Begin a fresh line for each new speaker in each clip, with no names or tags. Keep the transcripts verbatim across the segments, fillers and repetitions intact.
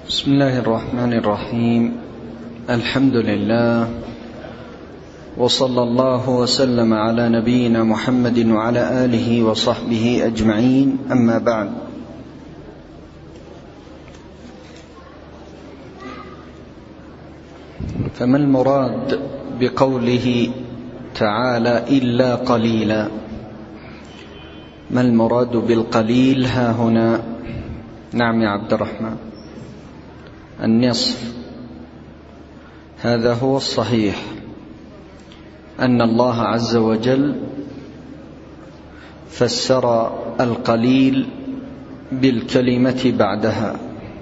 بسم الله الرحمن الرحيم. الحمد لله، وصلى الله وسلم على نبينا محمد وعلى آله وصحبه أجمعين. أما بعد، فما المراد بقوله تعالى إلا قليلا؟ ما المراد بالقليل ها هنا؟ نعم يا عبد الرحمن، النصف. هذا هو الصحيح، أن الله عز وجل فسر القليل بالكلمة بعدها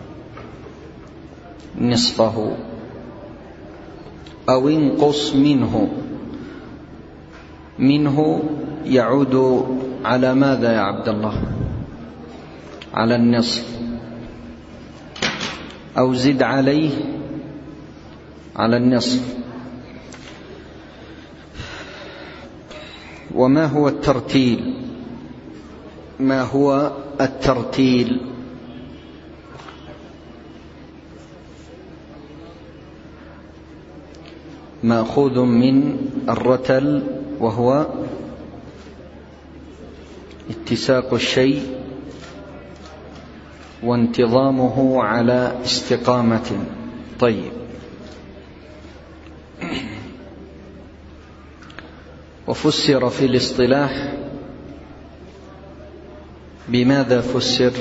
نصفه أو انقص منه. منه يعود على ماذا يا عبد الله؟ على النصف. أو زد عليه على النصف. وما هو الترتيل؟ ما هو الترتيل؟ مأخوذ من الرتل، وهو اتساق الشيء وانتظامه على استقامة. طيب، وفسر في الاصطلاح بماذا فسر؟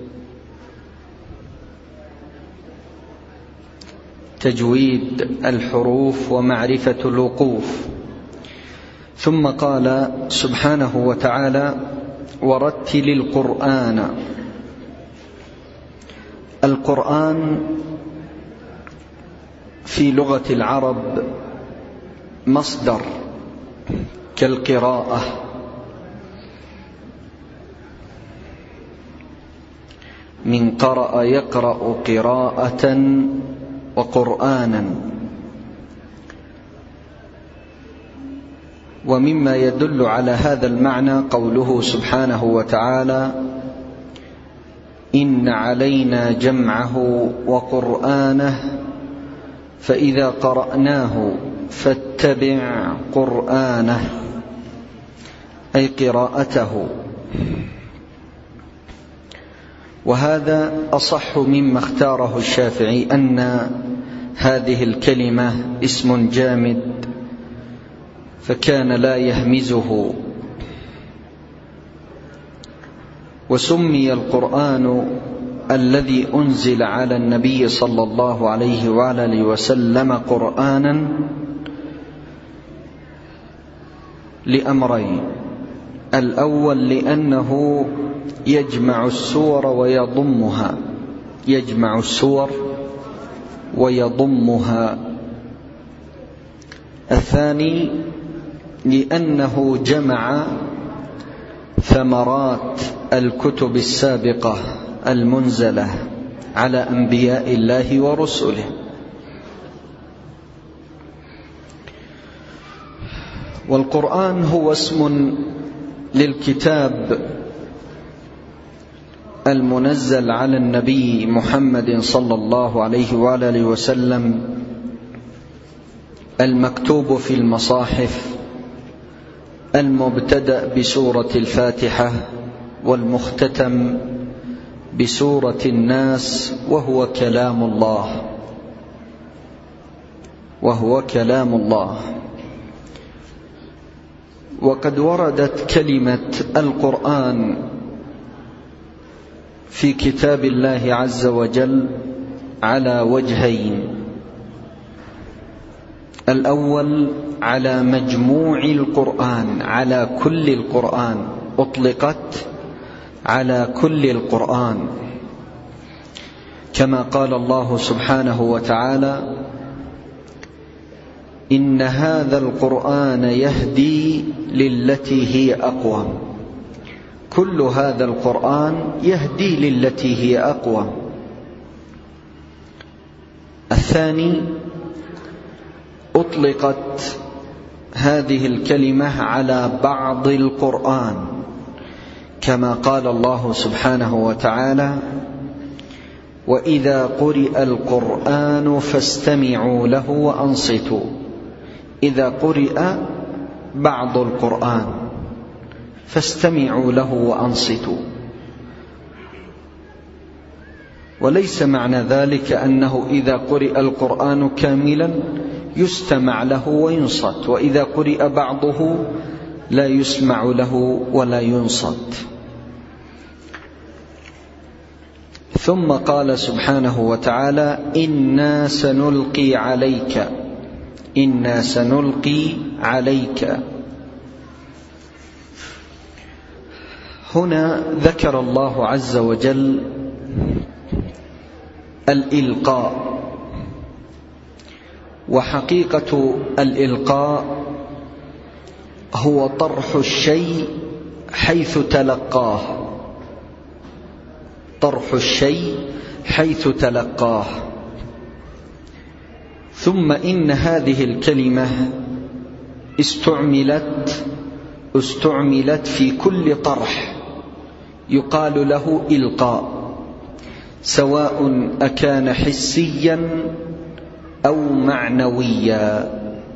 تجويد الحروف ومعرفة الوقوف. ثم قال سبحانه وتعالى: ورتل القرآن. القرآن في لغة العرب مصدر كالقراءة، من قرأ يقرأ قراءة وقرآنا. ومما يدل على هذا المعنى قوله سبحانه وتعالى: إن علينا جمعه وقرآنه فإذا قرأناه فاتبع قرآنه، أي قراءته. وهذا أصح مما اختاره الشافعي، أن هذه الكلمة اسم جامد فكان لا يهمزه. وسمي القرآن الذي أنزل على النبي صلى الله عليه وآله وسلم قرآنا لأمرين: الأول لأنه يجمع السور ويضمها، يجمع السور ويضمها. الثاني لأنه جمع ثمرات الكتب السابقة المنزلة على أنبياء الله ورسله. والقرآن هو اسم للكتاب المنزل على النبي محمد صلى الله عليه وآله وسلم، المكتوب في المصاحف، المبتدأ بسورة الفاتحة والمختتم بسورة الناس، وهو كلام الله، وهو كلام الله. وقد وردت كلمة القرآن في كتاب الله عز وجل على وجهين: الأول على مجموع القرآن، على كل القرآن، أطلقت على كل القرآن، كما قال الله سبحانه وتعالى: إن هذا القرآن يهدي للتي هي أقوم. كل هذا القرآن يهدي للتي هي أقوم. الثاني أطلقت هذه الكلمة على بعض القرآن، كما قال الله سبحانه وتعالى: وإذا قرئ القرآن فاستمعوا له وأنصتوا. إذا قرئ بعض القرآن فاستمعوا له وأنصتوا. وليس معنى ذلك أنه إذا قرئ القرآن كاملا يستمع له وينصت، وإذا قرئ بعضه لا يسمع له ولا ينصت. ثم قال سبحانه وتعالى: إنا سنلقي عليك إنا سنلقي عليك. هنا ذكر الله عز وجل الإلقاء، وحقيقة الإلقاء هو طرح الشيء حيث تلقاه طرح الشيء حيث تلقاه. ثم إن هذه الكلمة استعملت استعملت في كل طرح يقال له إلقاء، سواء أكان حسيا أو معنويا.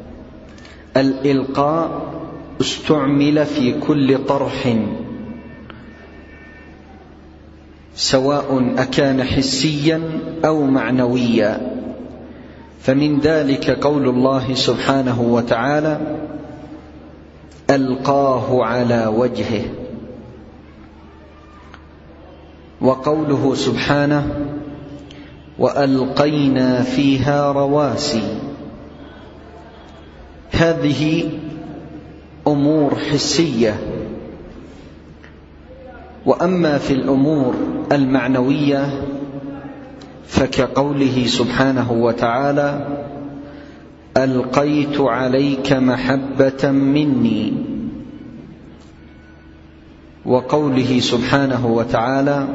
الإلقاء استعمل في كل طرح سواء أكان حسيا أو معنويا. فمن ذلك قول الله سبحانه وتعالى: ألقاه على وجهه، وقوله سبحانه: وألقينا فيها رواسي. هذه أمور حسية. وأما في الأمور المعنوية فكقوله سبحانه وتعالى: ألقيت عليك محبة مني، وقوله سبحانه وتعالى: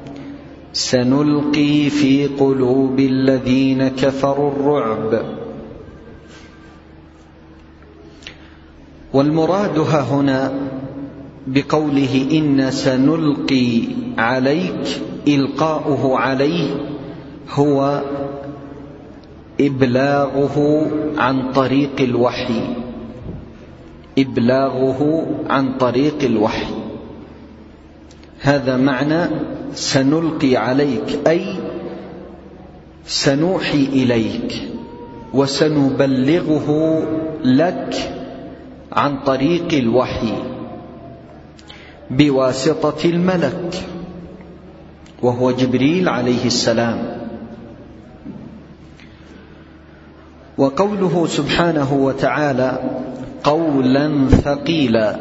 سنلقي في قلوب الذين كفروا الرعب. والمراد هنا بقوله إن سنلقي عليك، إلقاؤه عليه هو إبلاغه عن طريق الوحي إبلاغه عن طريق الوحي. هذا معنى سنلقي عليك، أي سنوحي إليك وسنبلغه لك عن طريق الوحي بواسطة الملك وهو جبريل عليه السلام. وقوله سبحانه وتعالى: قولا ثقيلا.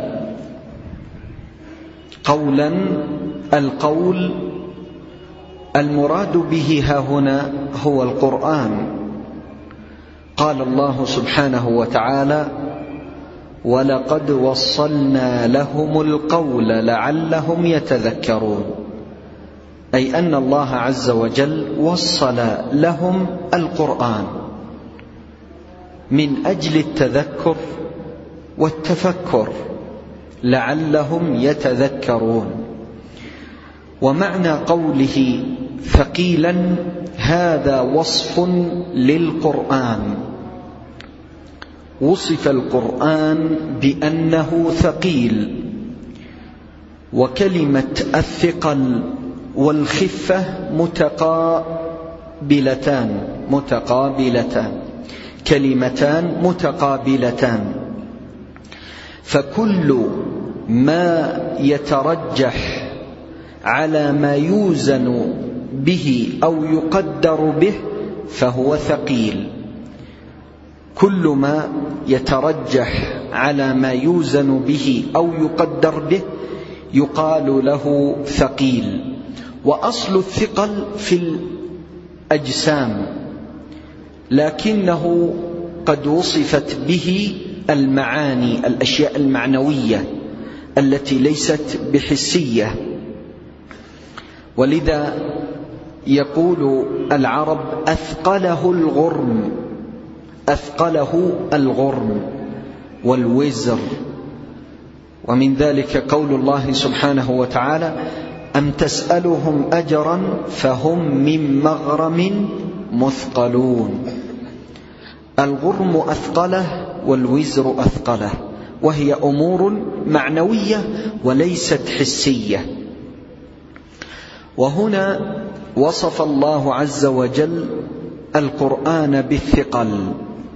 قولا، القول المراد به هنا هو القرآن. قال الله سبحانه وتعالى: ولقد وصلنا لهم القول لعلهم يتذكرون، أي أن الله عز وجل وصل لهم القرآن من أجل التذكر والتفكر لعلهم يتذكرون. ومعنى قوله ثقيلا هذا وصف للقرآن، وصف القرآن بأنه ثقيل. وكلمة الثقل والخفة متقابلتان متقابلتان كلمتان متقابلتان، فكل ما يترجح على ما يوزن به أو يقدر به فهو ثقيل. كل ما يترجح على ما يوزن به أو يقدر به يقال له ثقيل. وأصل الثقل في الأجسام، لكنه قد وصفت به المعاني، الأشياء المعنوية التي ليست بحسية. ولذا يقول العرب: أثقله الغرم أثقله الغرم والوزر. ومن ذلك قول الله سبحانه وتعالى: أم تسألهم أجرا فهم من مغرم مثقلون. الغرم أثقله والوزر أثقله، وهي أمور معنوية وليست حسية. وهنا وصف الله عز وجل القرآن بالثقل،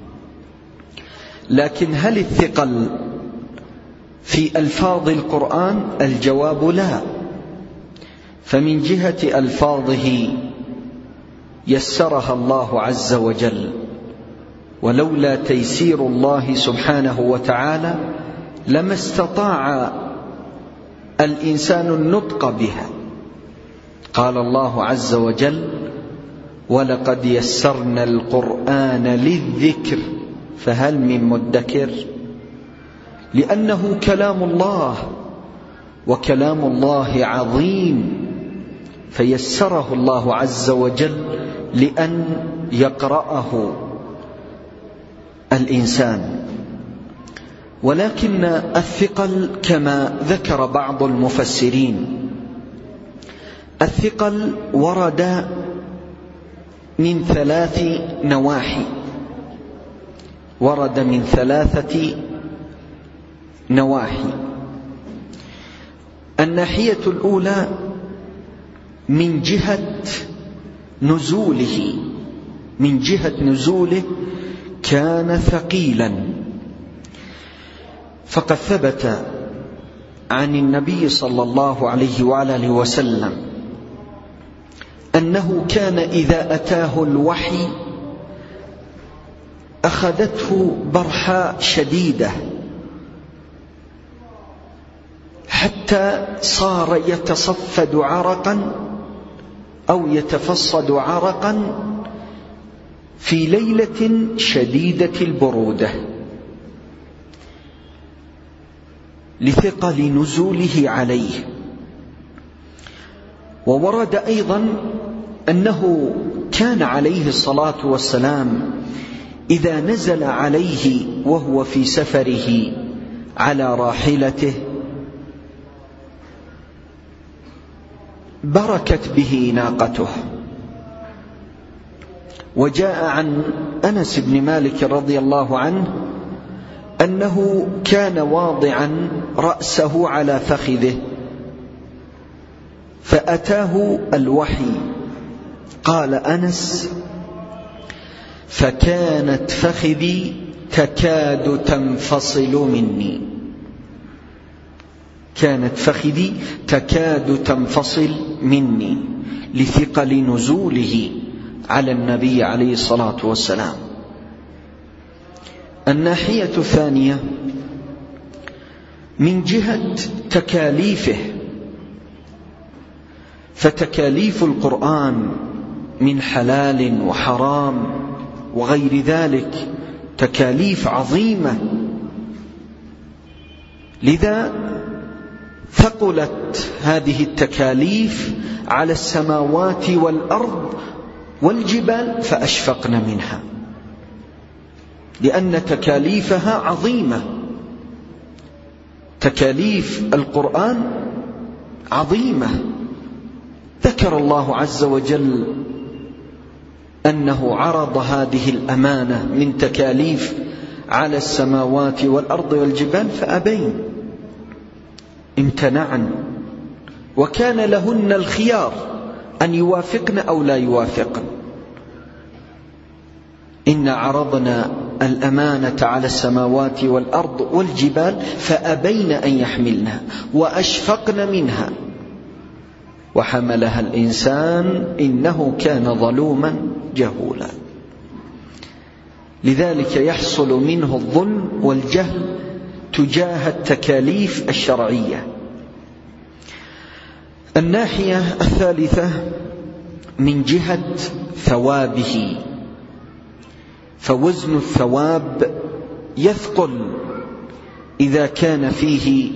لكن هل الثقل في ألفاظ القرآن؟ الجواب لا. فمن جهة ألفاظه يسرها الله عز وجل، ولولا تيسير الله سبحانه وتعالى لما استطاع الإنسان النطق بها. قال الله عز وجل: ولقد يسرنا القرآن للذكر فهل من مدكر. لأنه كلام الله، وكلام الله عظيم، فيسره الله عز وجل لأن يقرأه الإنسان. ولكن الثقل كما ذكر بعض المفسرين، الثقل ورد من ثلاث نواحي، ورد من ثلاثة نواحي. الناحية الأولى من جهة نزوله، من جهة نزوله كان ثقيلا، فقد ثبت عن النبي صلى الله عليه وآله وسلم أنه كان إذا أتاه الوحي أخذته برحاء شديدة حتى صار يتصفد عرقا أو يتفصد عرقا في ليلة شديدة البرودة لثقل نزوله عليه. وورد أيضا أنه كان عليه الصلاة والسلام إذا نزل عليه وهو في سفره على راحلته بركت به ناقته. وجاء عن أنس بن مالك رضي الله عنه أنه كان واضعا رأسه على فخذه فأتاه الوحي. قال أنس: فكانت فخذي تكاد تنفصل مني، كانت فخذي تكاد تنفصل مني لثقل نزوله على النبي عليه الصلاة والسلام. الناحية الثانية من جهة تكاليفه، فتكاليف القرآن من حلال وحرام وغير ذلك تكاليف عظيمة، لذا ثقلت هذه التكاليف على السماوات والأرض والجبال فأشفقن منها، لأن تكاليفها عظيمة. تكاليف القرآن عظيمة. ذكر الله عز وجل أنه عرض هذه الأمانة من تكاليف على السماوات والأرض والجبال فأبين، امتنعن، وكان لهن الخيار أن يوافقن أو لا يوافقن. إن عرضنا الأمانة على السماوات والأرض والجبال فأبين أن يحملنها وأشفقن منها وحملها الإنسان إنه كان ظلوما جهولا. لذلك يحصل منه الظلم والجهل تجاه التكاليف الشرعية. الناحية الثالثة من جهة ثوابه، فوزن الثواب يثقل إذا كان فيه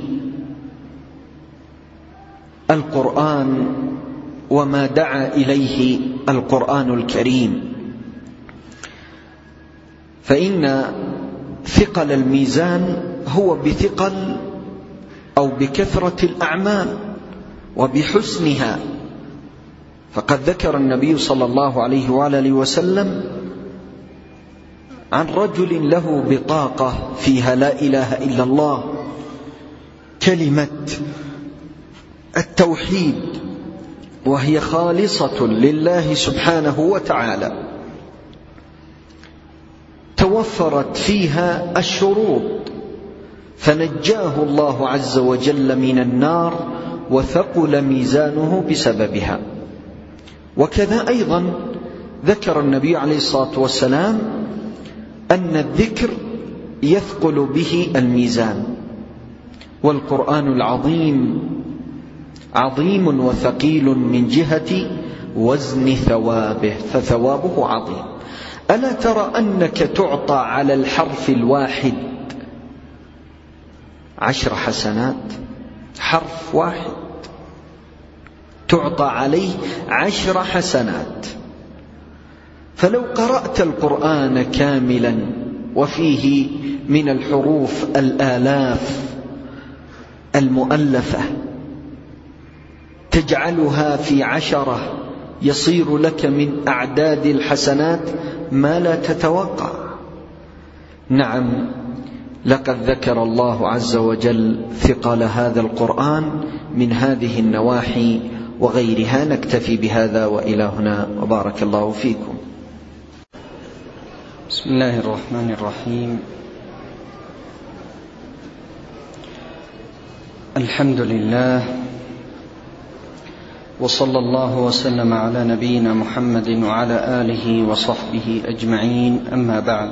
القرآن وما دعا إليه القرآن الكريم. فإن ثقل الميزان هو بثقل أو بكثرة الأعمال وبحسنها. فقد ذكر النبي صلى الله عليه وآله وسلم عن رجل له بطاقة فيها لا إله إلا الله، كلمة التوحيد، وهي خالصة لله سبحانه وتعالى، توفرت فيها الشروط، فنجاه الله عز وجل من النار وثقل ميزانه بسببها. وكذا أيضا ذكر النبي عليه الصلاة والسلام أن الذكر يثقل به الميزان، والقرآن العظيم عظيم وثقيل من جهة وزن ثوابه، فثوابه عظيم. ألا ترى أنك تعطى على الحرف الواحد عشر حسنات؟ حرف واحد تعطى عليه عشر حسنات. فلو قرأت القرآن كاملا وفيه من الحروف الآلاف المؤلفة تجعلها في عشرة، يصير لك من أعداد الحسنات ما لا تتوقع. نعم، لقد ذكر الله عز وجل ثقل هذا القرآن من هذه النواحي وغيرها. نكتفي بهذا وإلى هنا، وبارك الله فيكم.
بسم الله الرحمن الرحيم. الحمد لله، وصلى الله وسلم على نبينا محمد وعلى آله وصحبه أجمعين، أما بعد.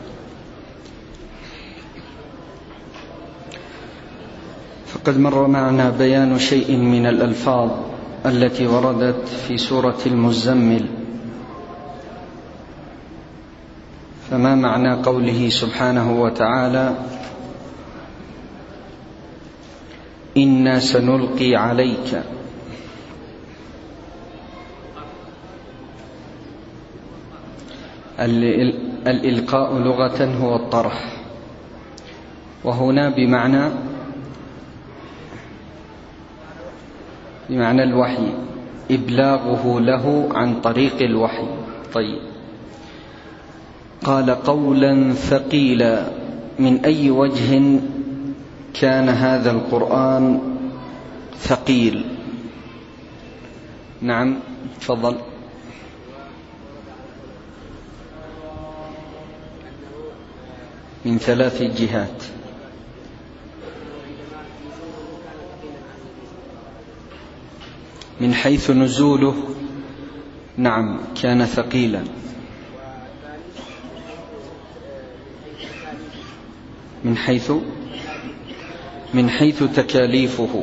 فقد مر معنا بيان شيء من الألفاظ التي وردت في سورة المزمل. فما معنى قوله سبحانه وتعالى: إنا سنلقي عليك؟ الإلقاء لغة هو الطرح، وهنا بمعنى بمعنى الوحي، إبلاغه له عن طريق الوحي. طيب، قال قولا ثقيلا، من أي وجه كان هذا القرآن ثقيل؟ نعم، تفضل. من ثلاث جهات. من حيث نزوله، نعم، كان ثقيلا. من حيث من حيث تكاليفه.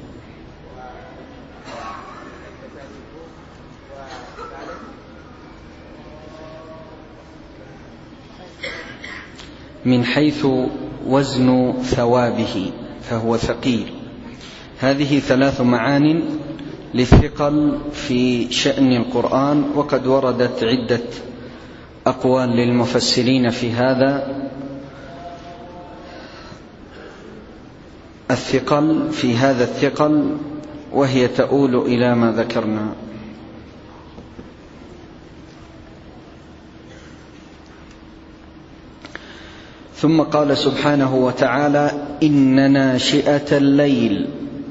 من حيث وزن ثوابه فهو ثقيل. هذه ثلاث معان للثقل في شأن القرآن، وقد وردت عدة أقوال للمفسرين في هذا الثقل في هذا الثقل، وهي تؤول إلى ما ذكرنا. ثم قال سبحانه وتعالى: إن ناشئة الليل.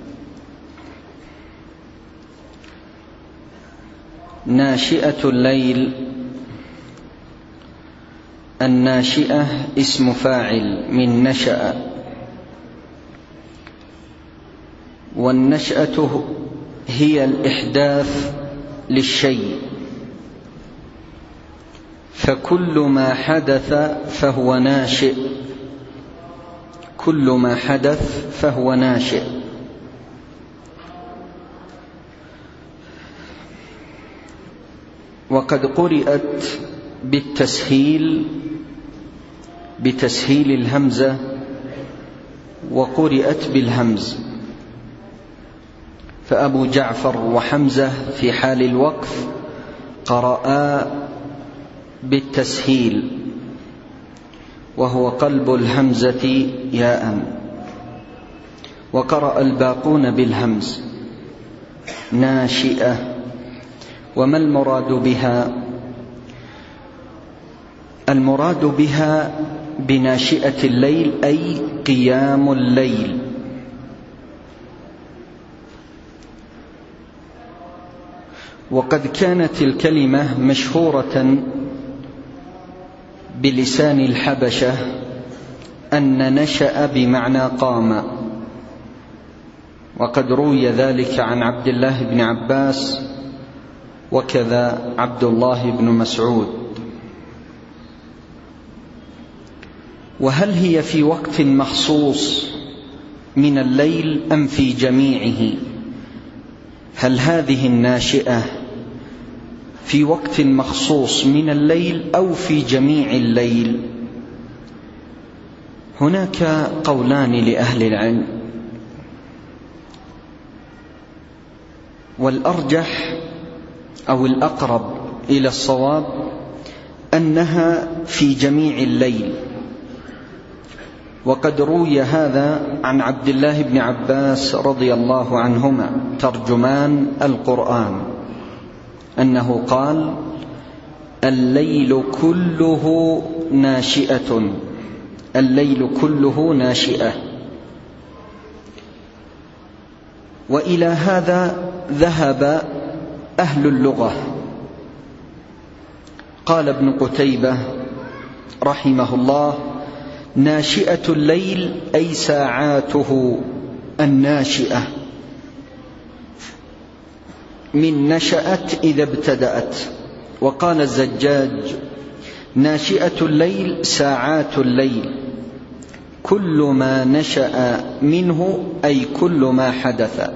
ناشئة الليل، الناشئة اسم فاعل من نشأ، والنشأة هي الإحداث للشيء، فكل ما حدث فهو ناشئ، كل ما حدث فهو ناشئ. وقد قرئت بالتسهيل بتسهيل الهمزة، وقرئت بالهمز، فأبو جعفر وحمزة في حال الوقف قرأا بالتسهيل، وهو قلب الهمزة ياء، وقرأ الباقون بالهمز.
ناشئة. وما المراد بها؟ المراد بها بناشئة الليل أي قيام الليل. وقد كانت الكلمة مشهورة بلسان الحبشة أن نشأ بمعنى قام، وقد روي ذلك عن عبد الله بن عباس وكذا عبد الله بن مسعود. وهل هي في وقت مخصوص من الليل أم في جميعه؟ هل هذه الناشئة في وقت مخصوص من الليل أو في جميع الليل؟ هناك قولان لأهل العلم، والأرجح أو الأقرب إلى الصواب أنها في جميع الليل. وقد روي هذا عن عبد الله بن عباس رضي الله عنهما ترجمان القرآن أنه قال: الليل كله ناشئة، الليل كله ناشئة. وإلى هذا ذهب أهل اللغة. قال ابن قتيبة رحمه الله: ناشئة الليل أي ساعاته الناشئة، من نشأت إذا ابتدأت. وقال الزجاج: ناشئة الليل ساعات الليل، كل ما نشأ منه أي كل ما حدث.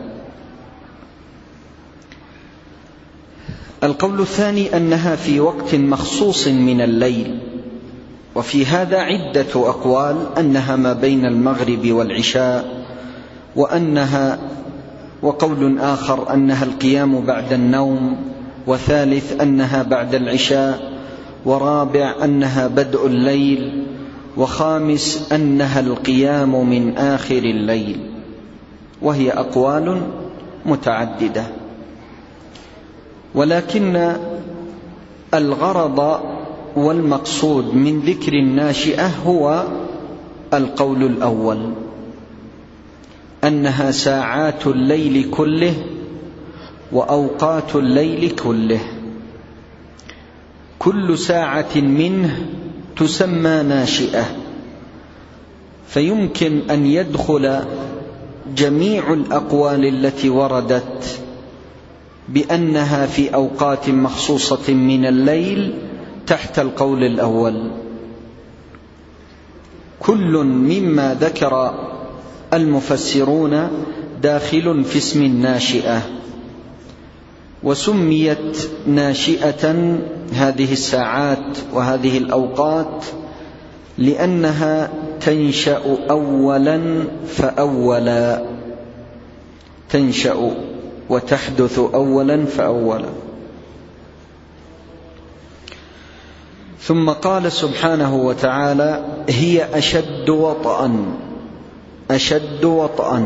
القول الثاني أنها في وقت مخصوص من الليل، وفي هذا عدة أقوال: أنها ما بين المغرب والعشاء، وأنها وقول آخر أنها القيام بعد النوم، وثالث أنها بعد العشاء، ورابع أنها بدء الليل، وخامس أنها القيام من آخر الليل. وهي أقوال متعددة، ولكن الغرض والمقصود من ذكر الناشئة هو القول الأول، أنها ساعات الليل كله وأوقات الليل كله، كل ساعة منه تسمى ناشئة، فيمكن أن يدخل جميع الأقوال التي وردت بأنها في أوقات مخصوصة من الليل تحت القول الأول. كل مما ذكر المفسرون داخل في اسم الناشئة، وسميت ناشئة هذه الساعات وهذه الأوقات لأنها تنشأ أولا فأولا، تنشأ وتحدث أولا فأولا. ثم قال سبحانه وتعالى: هي أشد وطئا، أشد وطئا.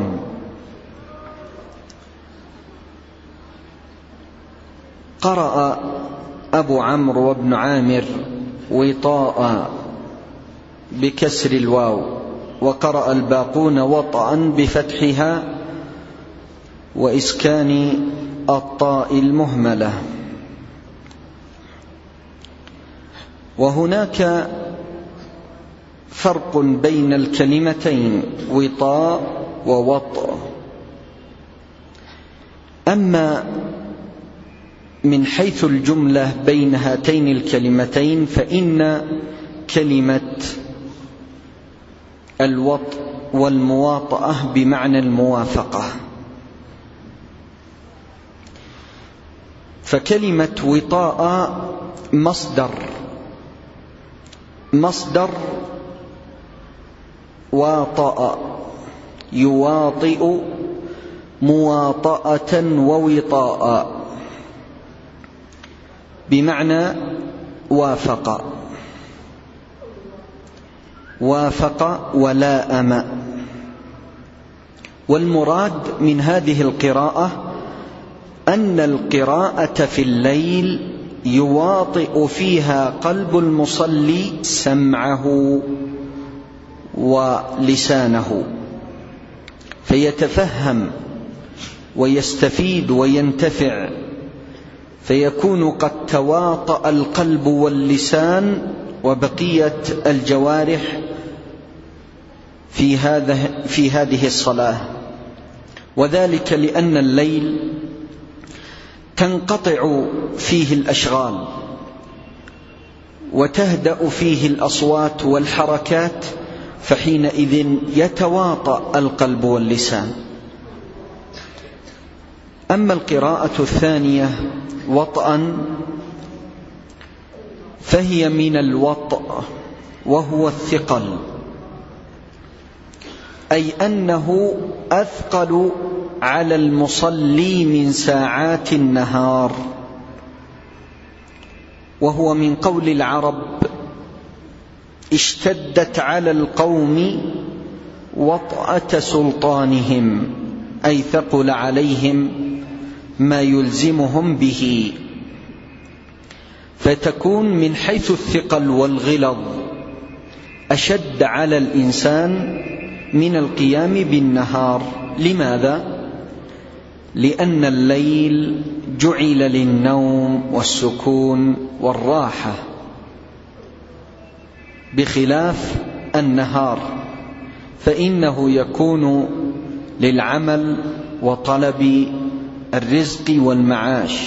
قرأ أبو عمرو وابن عامر وطاء بكسر الواو، وقرأ الباقون وطئا بفتحها وإسكان الطاء المهملة. وهناك فرق بين الكلمتين وطاء ووطء. أما من حيث الجملة بين هاتين الكلمتين فإن كلمة الوطء والمواطأة بمعنى الموافقة، فكلمة وطاء مصدر مصدر واطأ، يواطئ مواطأة ووطاء، بمعنى وافق، وافق ولاءم. والمراد من هذه القراءة أن القراءة في الليل يواطئ فيها قلب المصلي سمعه ولسانه، فيتفهم ويستفيد وينتفع، فيكون قد تواطأ القلب واللسان وبقية الجوارح في هذا في هذه الصلاة. وذلك لأن الليل تنقطع فيه الأشغال وتهدأ فيه الأصوات والحركات، فحينئذ يتواطأ القلب واللسان. أما القراءة الثانية وطئا فهي من الوطء، وهو الثقل، أي أنه أثقل على المصلي من ساعات النهار، وهو من قول العرب: اشتدت على القوم وطأة سلطانهم، أي ثقل عليهم ما يلزمهم به، فتكون من حيث الثقل والغلظ أشد على الإنسان من القيام بالنهار. لماذا؟ لأن الليل جعل للنوم والسكون والراحة، بخلاف النهار فإنه يكون للعمل وطلب الرزق والمعاش.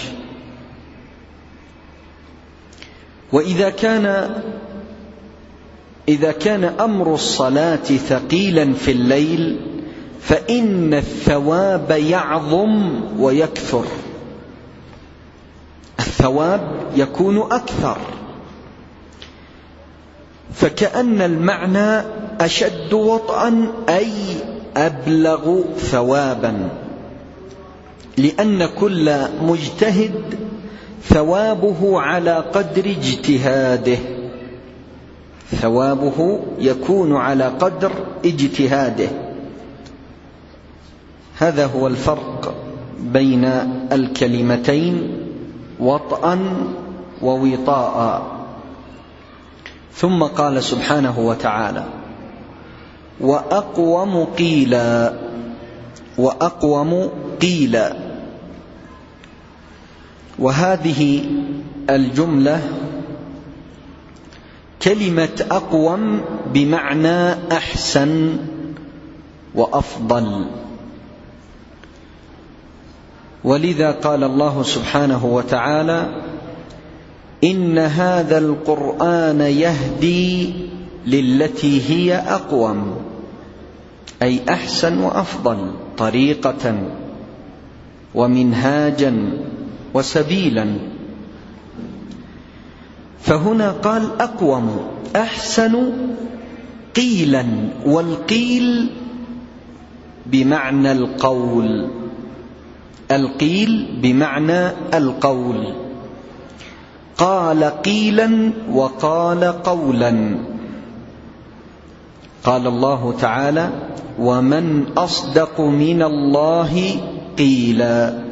وإذا كان إذا كان أمر الصلاة ثقيلا في الليل فإن الثواب يعظم ويكثر، الثواب يكون أكثر، فكأن المعنى أشد وطئا أي أبلغ ثوابا، لأن كل مجتهد ثوابه على قدر اجتهاده، ثوابه يكون على قدر اجتهاده. هذا هو الفرق بين الكلمتين وطئا ووطاء. ثم قال سبحانه وتعالى: وأقوم قيلا، وأقوم قيلا. وهذه الجملة كلمة أقوم بمعنى أحسن وأفضل، ولذا قال الله سبحانه وتعالى: إن هذا القرآن يهدي للتي هي أقوم، أي أحسن وأفضل طريقة ومنهاجا وسبيلا. فهنا قال أقوم، أحسن قيلا، والقيل بمعنى القول، القيل بمعنى القول، قال قيلا وقال قولا. قال الله تعالى: ومن أصدق من الله قيلا.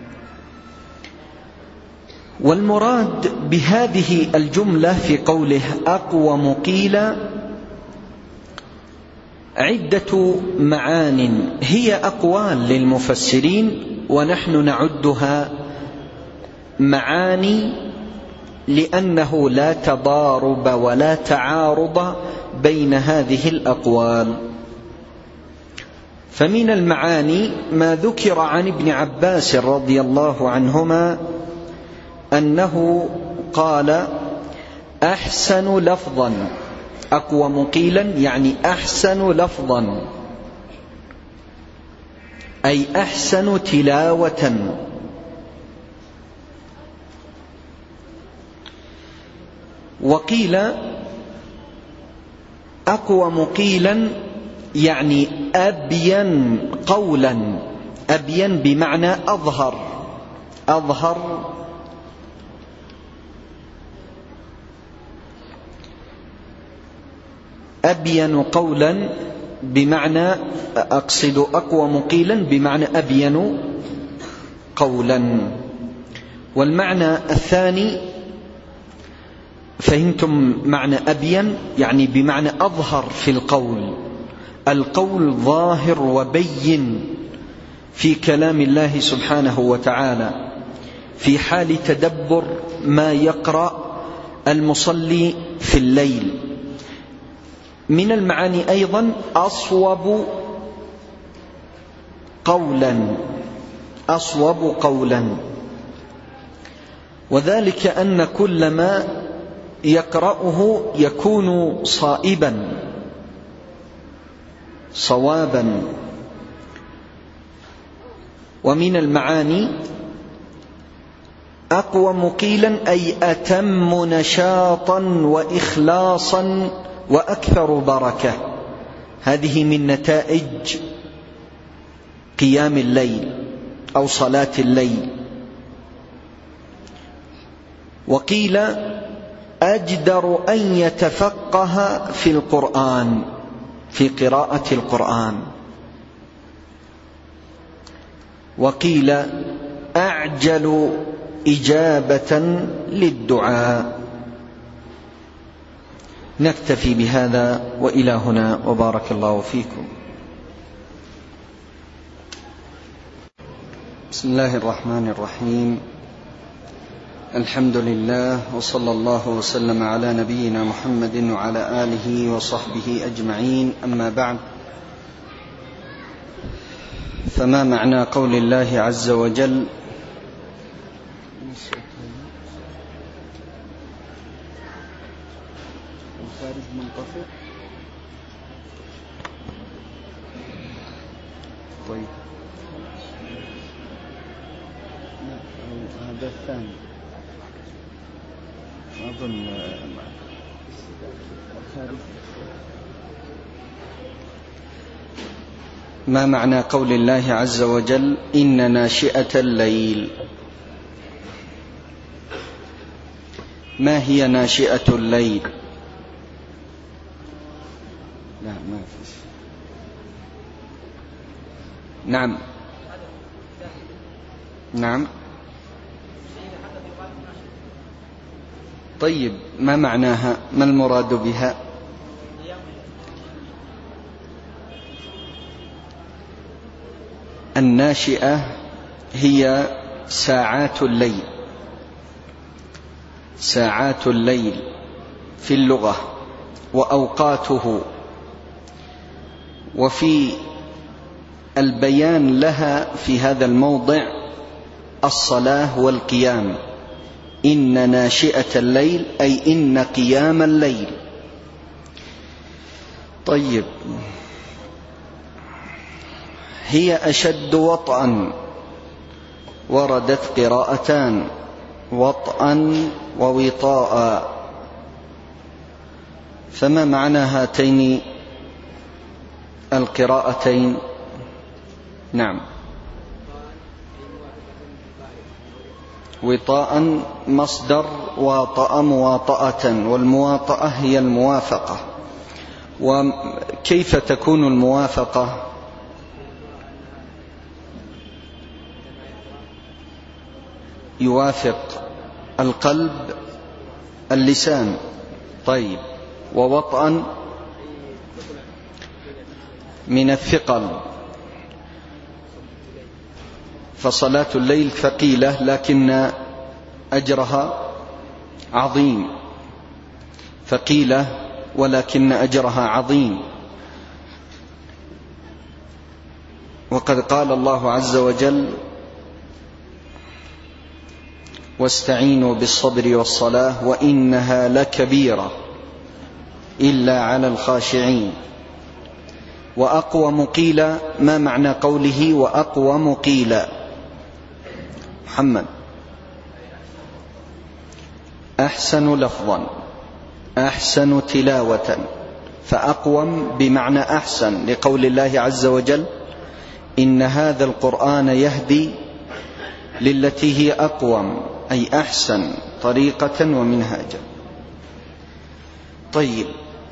والمراد بهذه الجملة في قوله أقوم قيلا عدة معان، هي أقوال للمفسرين ونحن نعدها معاني لأنه لا تضارب ولا تعارض بين هذه الأقوال. فمن المعاني ما ذكر عن ابن عباس رضي الله عنهما أنه قال: أحسن لفظا، أقوم قيلا يعني أحسن لفظا، أي أحسن تلاوة. وقيل أقوم قيلا يعني أبين قولا، أبين بمعنى أظهر، أظهر أبين قولا بمعنى، أقصد أقوم قيلا بمعنى أبين قولا. والمعنى الثاني فهمتم معنى أبين، يعني بمعنى أظهر في القول، القول ظاهر وبين في كلام الله سبحانه وتعالى في حال تدبر ما يقرأ المصلي في الليل. من المعاني أيضا أصوب قولا، أصوب قولا، وذلك أن كل ما يقرأه يكون صائبا صوابا. ومن المعاني أقوم قيلا أي أتم نشاطا وإخلاصا وأكثر بركة. هذه من نتائج قيام الليل أو صلاة الليل. وقيل أجدر أن يتفقه في القرآن، في قراءة القرآن. وقيل أعجل إجابة للدعاء. نكتفي بهذا وإلى هنا، وبارك الله فيكم. بسم الله الرحمن الرحيم. الحمد لله، وصلى الله وسلم على نبينا محمد وعلى آله وصحبه أجمعين. أما بعد، فما معنى قول الله عز وجل: طيب هذا الثاني أظن ما معنى قول الله عز وجل: إن ناشئة الليل؟ ما هي ناشئة الليل؟ لا ما فيش. نعم نعم. طيب ما معناها؟ ما المراد بها؟ الناشئة هي ساعات الليل، ساعات الليل في اللغة وأوقاته، وفي البيان لها في هذا الموضع الصلاة والقيام. إن ناشئة الليل أي إن قيام الليل. طيب، هي أشد وطئا، وردت قراءتان: وطئا ووطاء. فما معنى هاتين القراءتين؟ نعم. وطاء مصدر واطأ مواطأة، والمواطأة هي الموافقة. وكيف تكون الموافقة؟ يوافق القلب اللسان. طيب، ووطئا من الثقل. فصلاة الليل ثقيلة لكن أجرها عظيم، ثقيلة ولكن أجرها عظيم. وقد قال الله عز وجل: واستعينوا بالصبر والصلاة وإنها لكبيرة إلا على الخاشعين. وأقوم قيل، ما معنى قوله وأقوم قيل؟ محمد. أحسن لفظا، أحسن تلاوة. فأقوم بمعنى أحسن، لقول الله عز وجل: إن هذا القرآن يهدي للتي هي أقوم، أي أحسن طريقة ومنهاجا. طيب،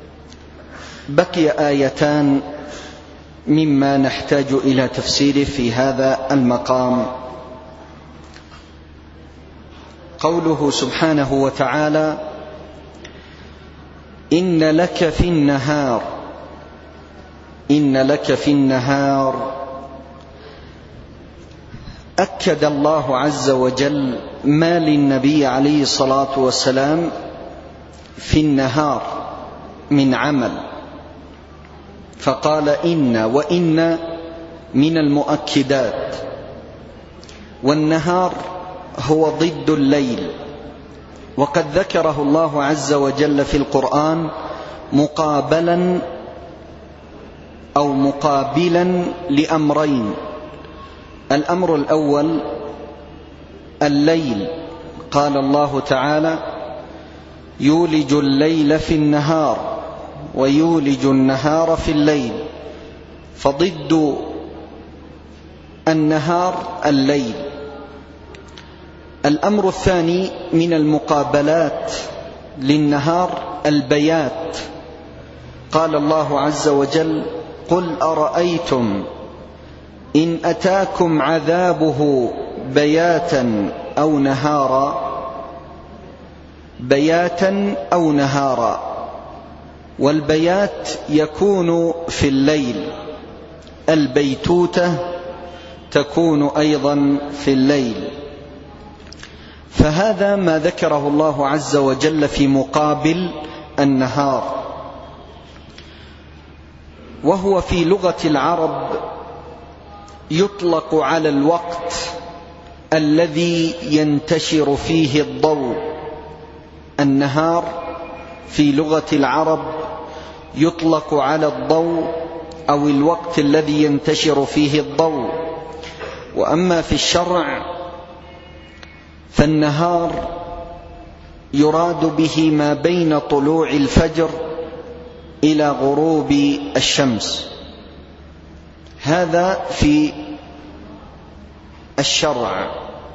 بقي آيتان مما نحتاج إلى تفسيره في هذا المقام. قوله سبحانه وتعالى: إن لك في النهار إن لك في النهار أكد الله عز وجل ما للنبي عليه الصلاة والسلام في النهار من عمل، فقال إن، وإن من المؤكدات، والنهار هو ضد الليل، وقد ذكره الله عز وجل في القرآن مقابلا أو مقابلا لأمرين. الأمر الأول الليل، قال الله تعالى: يولج الليل في النهار ويولج النهار في الليل، فضد النهار الليل. الأمر الثاني من المقابلات للنهار البيات، قال الله عز وجل: قل أرأيتم إن أتاكم عذابه بياتا أو نهارا بياتا أو نهارا. والبيات يكون في الليل، البيتوتة تكون أيضا في الليل. فهذا ما ذكره الله عز وجل في مقابل النهار، وهو في لغة العرب يطلق على الوقت الذي ينتشر فيه الضوء. النهار في لغة العرب يطلق على الضوء أو الوقت الذي ينتشر فيه الضوء. وأما في الشرع فالنهار يراد به ما بين طلوع الفجر إلى غروب الشمس، هذا في الشرع،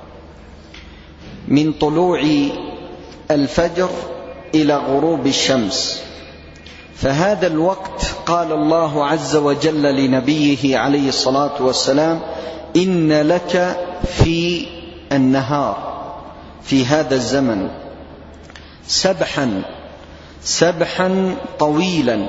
من طلوع الفجر إلى غروب الشمس. فهذا الوقت قال الله عز وجل لنبيه عليه الصلاة والسلام: إن لك في النهار، في هذا الزمن، سبحا سبحا طويلا.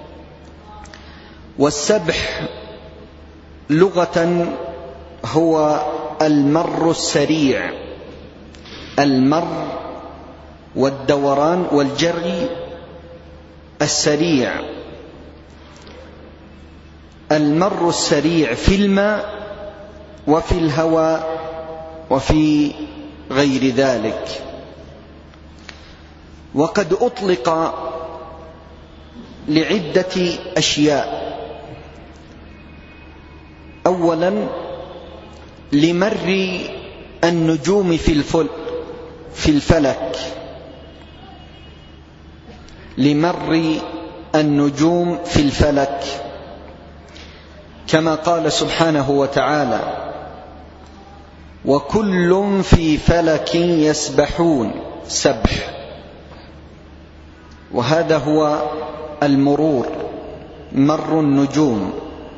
والسبح لغة هو المر السريع، المر والدوران والجري السريع. المر السريع في الماء وفي الهواء وفي غير ذلك. وقد أطلق لعدة أشياء. أولا لمر النجوم في الفلك في الفلك لمر النجوم في الفلك، كما قال سبحانه وتعالى: وكل في فلك يسبحون، سبح. وهذا هو المرور، مر النجوم.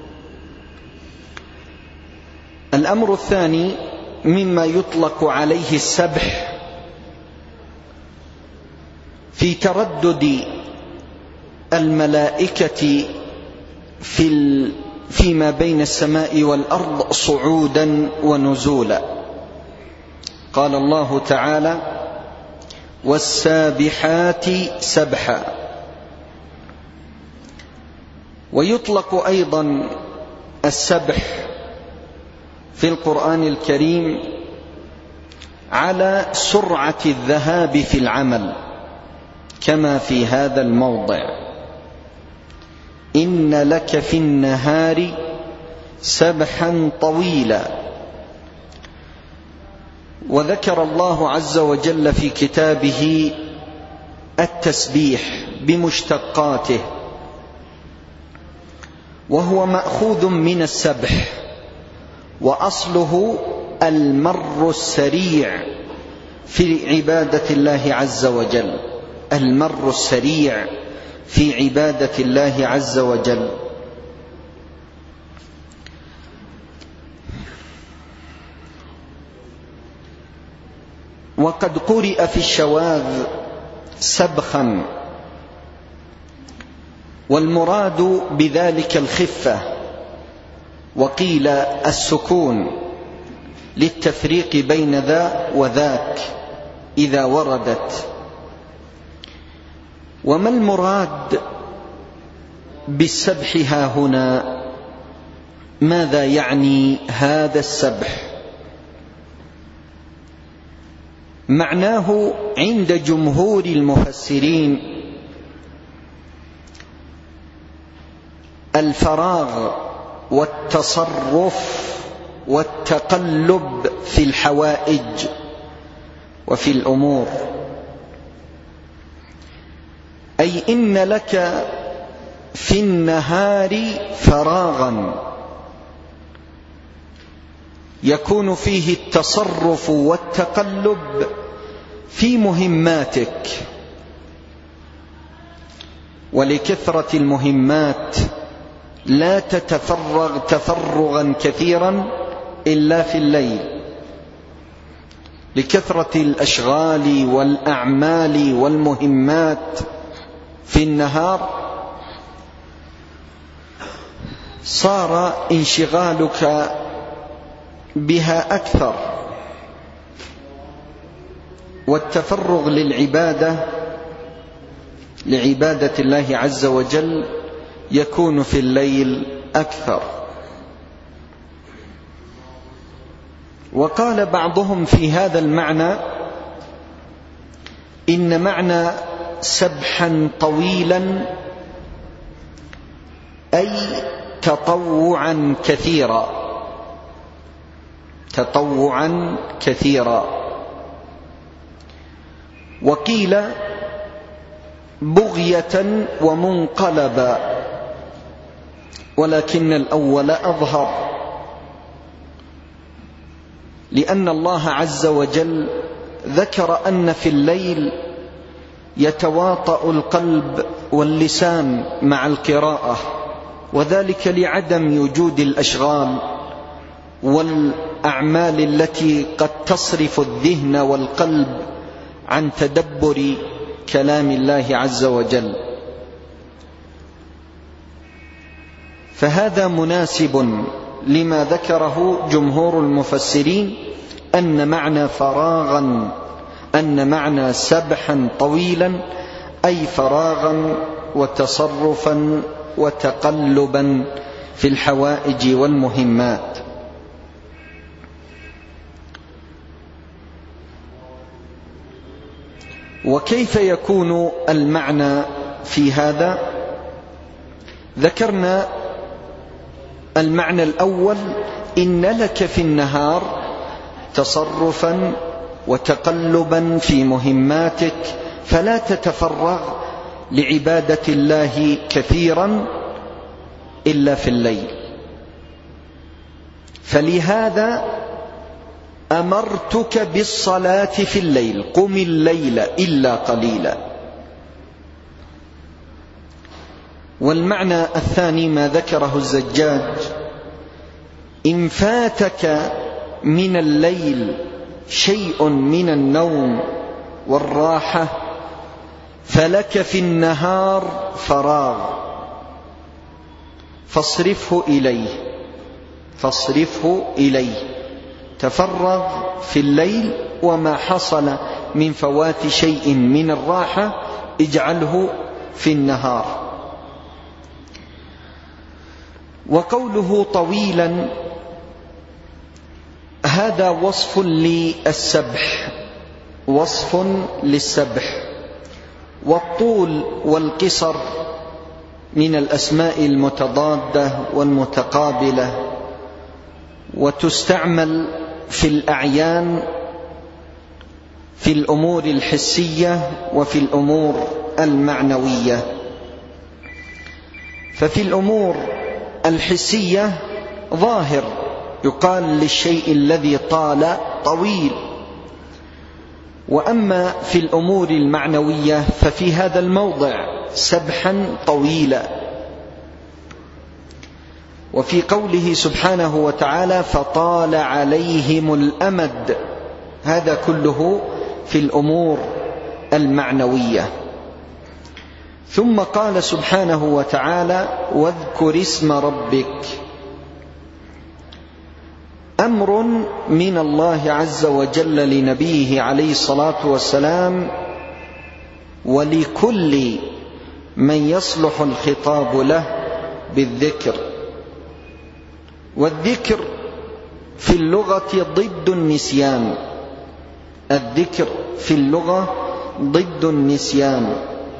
الأمر الثاني مما يطلق عليه السبح في تردد الملائكة في فيما بين السماء والأرض صعودا ونزولا. قال الله تعالى: والسابحات سبحا. ويطلق أيضا السبح في القرآن الكريم على سرعة الذهاب في العمل، كما في هذا الموضع: إن لك في النهار سبحا طويلا. وذكر الله عز وجل في كتابه التسبيح بمشتقاته، وهو مأخوذ من السبح، وأصله المر السريع في عبادة الله عز وجل، المر السريع في عبادة الله عز وجل. وقد قرئ في الشواذ سبخا، والمراد بذلك الخفة، وقيل السكون للتفريق بين ذا وذاك إذا وردت. وما المراد بالسبح هاهنا؟ ماذا يعني هذا السبح؟ معناه عند جمهور المفسرين الفراغ والتصرف والتقلب في الحوائج وفي الأمور، أي إن لك في النهار فراغا يكون فيه التصرف والتقلب في مهماتك، ولكثرة المهمات لا تتفرغ تفرغا كثيرا إلا في الليل، لكثرة الأشغال والأعمال والمهمات في النهار صار انشغالك بها أكثر، والتفرغ للعبادة لعبادة الله عز وجل يكون في الليل أكثر. وقال بعضهم في هذا المعنى إن معنى سبحا طويلا أي تطوعا كثيرا، تطوعا كثيرا. وقيل بغية ومنقلبا، ولكن الأول أظهر، لأن الله عز وجل ذكر أن في الليل يتواطأ القلب واللسان مع القراءة، وذلك لعدم وجود الأشغال والأعمال التي قد تصرف الذهن والقلب عن تدبر كلام الله عز وجل. فهذا مناسب لما ذكره جمهور المفسرين أن معنى فراغا أن معنى سبحا طويلا أي فراغا وتصرفا وتقلبا في الحوائج والمهمات. وكيف يكون المعنى في هذا؟ ذكرنا المعنى الأول، إن لك في النهار تصرفا وتقلبا في مهماتك، فلا تتفرغ لعبادة الله كثيرا إلا في الليل، فلهذا أمرتك بالصلاة في الليل، قم الليل إلا قليلا. والمعنى الثاني ما ذكره الزجاج، إن فاتك من الليل شيء من النوم والراحة فلك في النهار فراغ فاصرفه إليه فاصرفه إليه تفرغ في الليل، وما حصل من فوات شيء من الراحة اجعله في النهار. وقوله طويلا هذا وصف للسبح، وصف للسبح. والطول والقصر من الأسماء المتضادة والمتقابلة، وتستعمل في الأعيان في الأمور الحسية وفي الأمور المعنوية. ففي الأمور الحسية ظاهر يقال للشيء الذي طال طويل، وأما في الأمور المعنوية ففي هذا الموضع سبحا طويلا. وفي قوله سبحانه وتعالى فطال عليهم الأمد، هذا كله في الأمور المعنوية. ثم قال سبحانه وتعالى: واذكر اسم ربك. أمر من الله عز وجل لنبيه عليه الصلاة والسلام ولكل من يصلح الخطاب له بالذكر. والذكر في اللغة ضد النسيان، الذكر في اللغة ضد النسيان،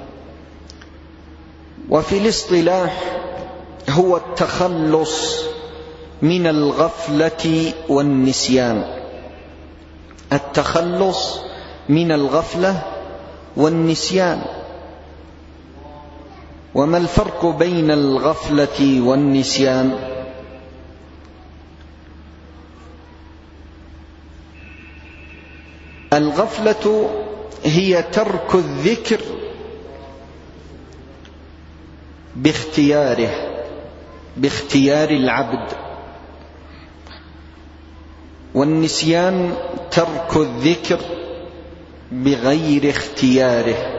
وفي الاصطلاح هو التخلص من الغفلة والنسيان، التخلص من الغفلة والنسيان. وما الفرق بين الغفلة والنسيان؟ الغفلة هي ترك الذكر باختياره، باختيار العبد، والنسيان ترك الذكر بغير اختياره.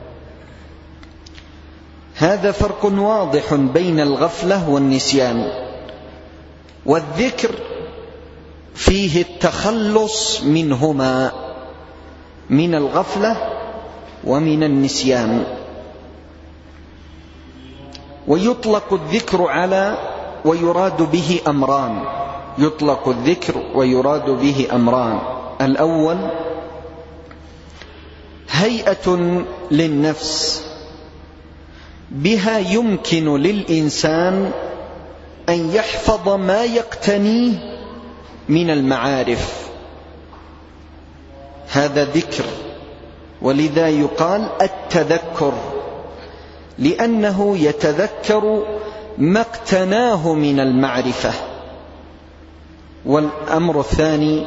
هذا فرق واضح بين الغفلة والنسيان. والذكر فيه التخلص منهما، من الغفلة ومن النسيان. ويطلق الذكر على ويراد به أمران، يطلق الذكر ويراد به أمران. الأول هيئة للنفس بها يمكن للإنسان أن يحفظ ما يقتنيه من المعارف، هذا ذكر. ولذا يقال التذكر، لأنه يتذكر ما اقتناه من المعرفة. والأمر الثاني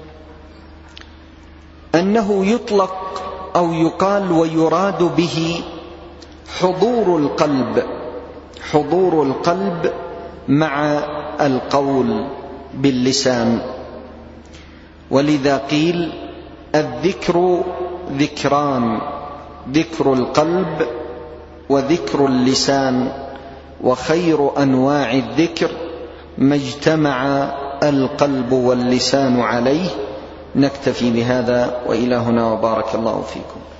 أنه يطلق أو يقال ويراد به حضور القلب، حضور القلب مع القول باللسان. ولذا قيل الذكر ذكران: ذكر القلب وذكر اللسان، وخير أنواع الذكر ما اجتمع القلب واللسان عليه. نكتفي بهذا، وإلى هنا، وبارك الله فيكم.